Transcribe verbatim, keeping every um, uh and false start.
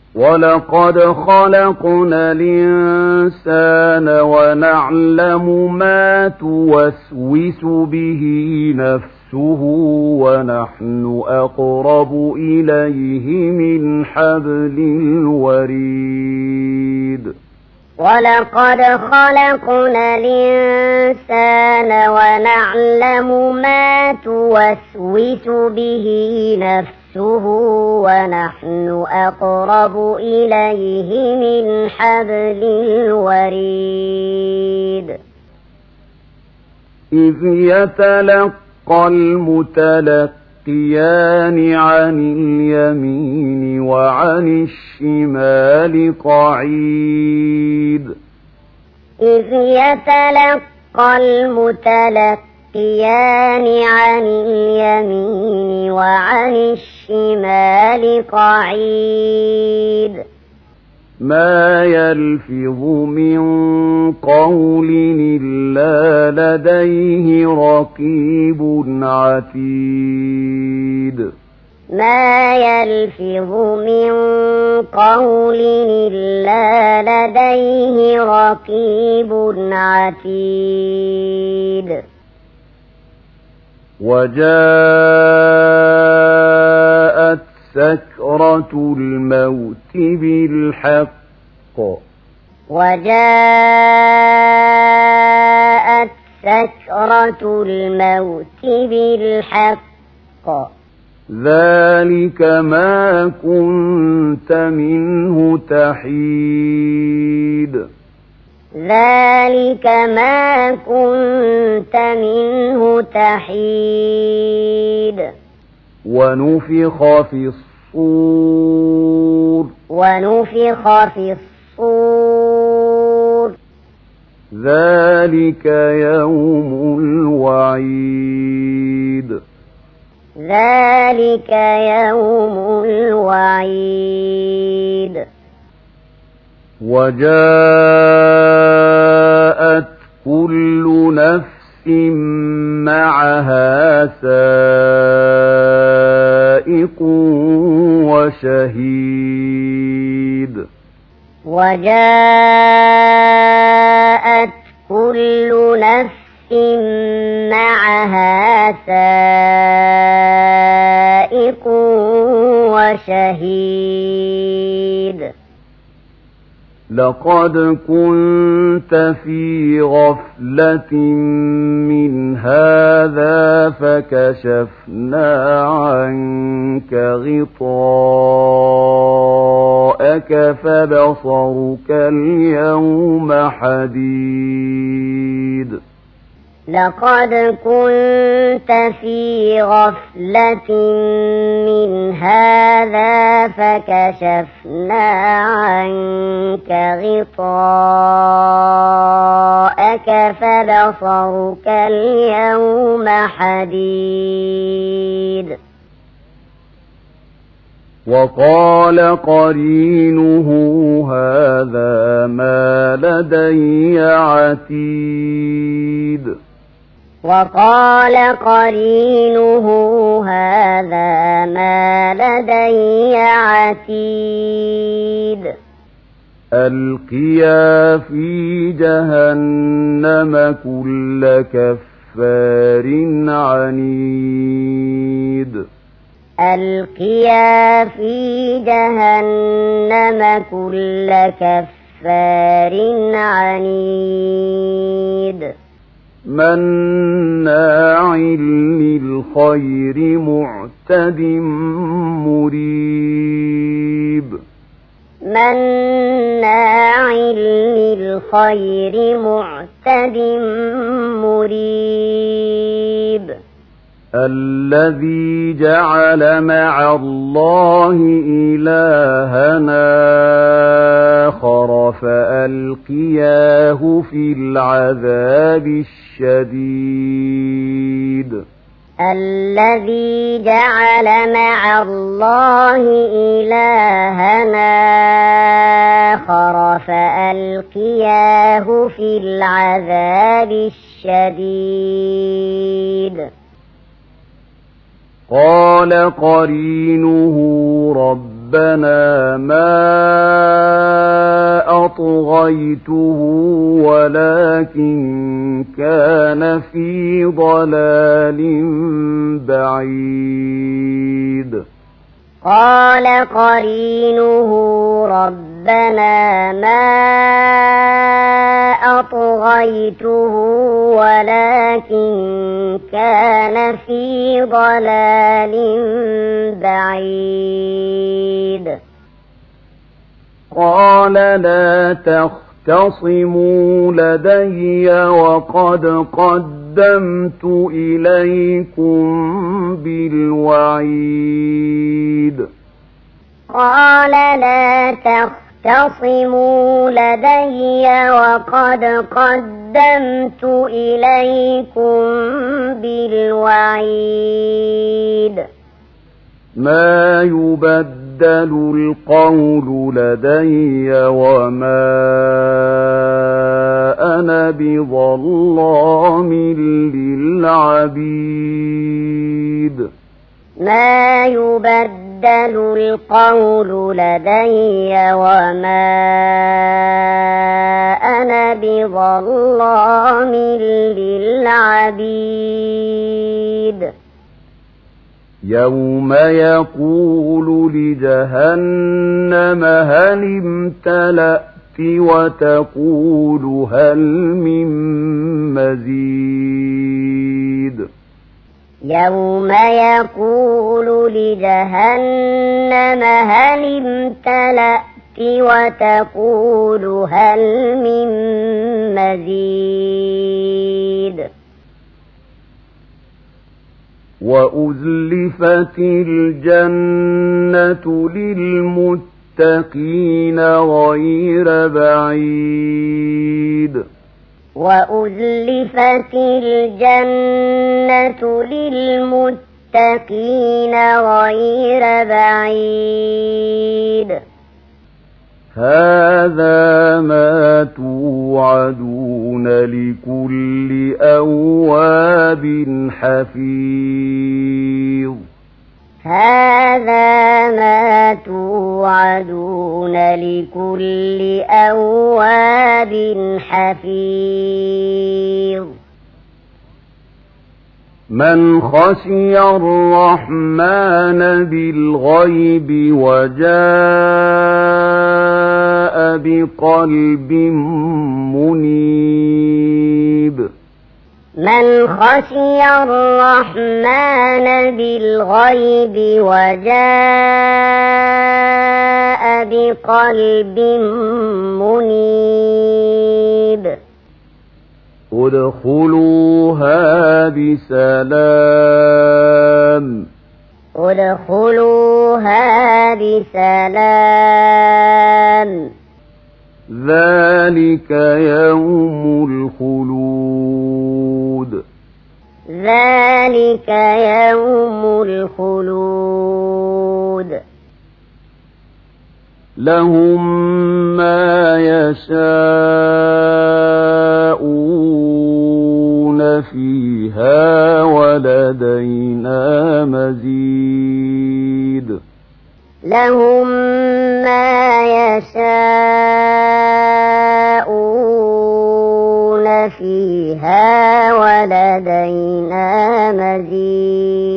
ولقد خلقنا الإنسان ونعلم ما توسوس به نفسه ونحن أقرب إليه من حبل الوريد ولقد خلقنا الإنسان ونعلم ما توسوس به نفسه ونحن أقرب إليه من حبل الوريد إذ يتلقى المتلقيان عن اليمين وعن الشمال قعيد إذ يتلقى المتلقيان عن اليمين وعن الشمال قعيد ما يلفظ من قول إلا لديه رقيب عتيد ما يلفظ من قول إلا لديه رقيب عتيد وجاءت سكرة الموت بالحق وجاءت سكرة الموت بالحق ذلك ما كنت منه تحيد ذلك ما كنت منه تحيد ونفخ في الصور ونفخ في الصور ذلك يوم الوعيد ذلك يوم الوعيد وجاءت كل نفس معها سائق وشهيد وجاءت كل نفس معها سائق وشهيد لقد كنت في غفلة من هذا فكشفنا عنك غطاءك فبصرك اليوم حديد لقد كنت في غفلة من هذا فكشفنا عنك غطاءك فبصرك اليوم حديد وقال قرينه هذا ما لدي عتيد وقال قرينه هذا ما لدي عتيد ألقيا في جهنم كل كفار عنيد ألقيا في جهنم كل كفار عنيد مناع للخير معتد مريب مناع للخير معتد مريب الذي جعل مع الله إلهنا آخر فألقياه في العذاب الشديد الذي جعل مع الله إلهنا آخر فألقياه في العذاب الشديد قال قرينه ربنا ما أطغيته ولكن كان في ضلال بعيد قال قرينه ربنا ما أطغيته ولكن كان في ضلال بعيد قال لا تختصموا لدي وقد قدمت إليكم بالوعيد قال لا تختصموا لدي وقد قدمت إليكم بالوعيد ما يبدل القول لدي وما أنا بظلام للعبيد ما يبدل القول لدي وما أنا بظلام للعبيد يوم يقول لجهنم هل امتلأت وتقول هل من مزيد يوم يقول لجهنم هل امتلأت وتقول هل من مزيد وأزلفت الجنة للمتقين غير بعيد وأزلفت الجنة للمتقين غير بعيد هذا ما توعدون لكل أواب حفيظ هذا ما توعدون لكل أواب حفيظ من خشي الرحمن بالغيب وجاء بقلب منيب من خشي الرحمن بالغيب وجاء بقلب منيب ادخلوها بسلام ادخلوها بسلام ذلك يوم الخلود ذلك يوم الخلود لهم ما يشاءون فيها ولدينا مزيد لهم ما يشاءون فيها ولدينا مزيد